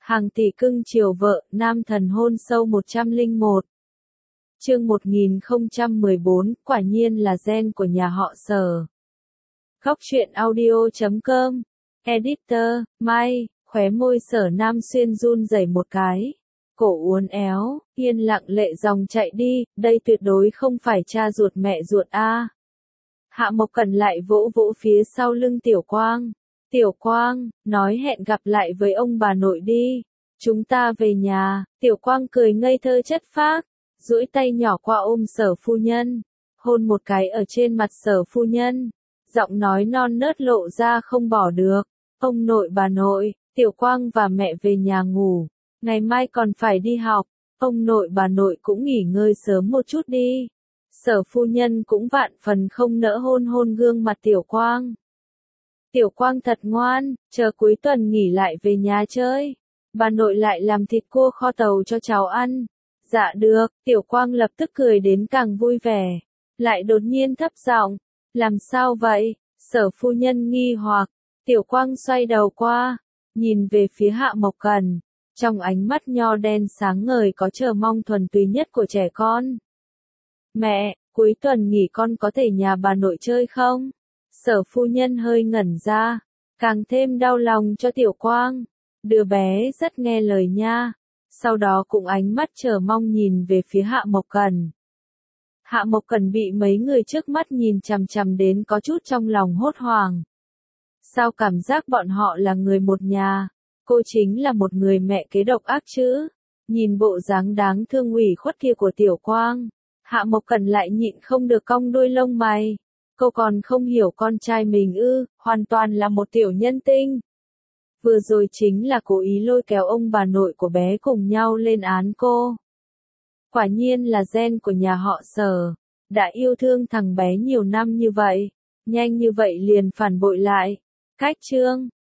Hàng tỷ cưng chiều vợ, nam thần hôn sâu 101. Chương 1014, quả nhiên là gen của nhà họ Sở. Góc truyện audio.com. Editor, Mai, khóe môi Sở Nam Xuyên run rẩy một cái. Cổ uốn éo, yên lặng lệ dòng chạy đi, đây tuyệt đối không phải cha ruột mẹ ruột a. Hạ Mộc Cần lại vỗ vỗ phía sau lưng Tiểu Quang. Tiểu Quang, nói hẹn gặp lại với ông bà nội đi. Chúng ta về nhà. Tiểu Quang cười ngây thơ chất phác, duỗi tay nhỏ qua ôm Sở phu nhân, hôn một cái ở trên mặt Sở phu nhân. Giọng nói non nớt lộ ra không bỏ được. Ông nội bà nội, Tiểu Quang và mẹ về nhà ngủ. Ngày mai còn phải đi học. Ông nội bà nội cũng nghỉ ngơi sớm một chút đi. Sở phu nhân cũng vạn phần không nỡ hôn hôn gương mặt Tiểu Quang. Tiểu Quang thật ngoan, chờ cuối tuần nghỉ lại về nhà chơi. Bà nội lại làm thịt cua kho tàu cho cháu ăn. Dạ được, Tiểu Quang lập tức cười đến càng vui vẻ. Lại đột nhiên thấp giọng, làm sao vậy? Sở phu nhân nghi hoặc. Tiểu Quang xoay đầu qua, nhìn về phía Hạ Mộc Cần. Trong ánh mắt nho đen sáng ngời có chờ mong thuần túy nhất của trẻ con. Mẹ, cuối tuần nghỉ con có thể nhà bà nội chơi không? Sở phu nhân hơi ngẩn ra, càng thêm đau lòng cho Tiểu Quang. Đứa bé rất nghe lời nha. Sau đó cũng ánh mắt chờ mong nhìn về phía Hạ Mộc Cần. Hạ Mộc Cần bị mấy người trước mắt nhìn chằm chằm đến có chút trong lòng hốt hoảng. Sao cảm giác bọn họ là người một nhà? Cô chính là một người mẹ kế độc ác chứ? Nhìn bộ dáng đáng thương ủy khuất kia của Tiểu Quang, Hạ Mộc Cần lại nhịn không được cong đuôi lông mày. Cô còn không hiểu con trai mình ư, hoàn toàn là một tiểu nhân tinh. Vừa rồi chính là cố ý lôi kéo ông bà nội của bé cùng nhau lên án cô. Quả nhiên là gen của nhà họ Sở. Đã yêu thương thằng bé nhiều năm như vậy, nhanh như vậy liền phản bội lại. Cách chương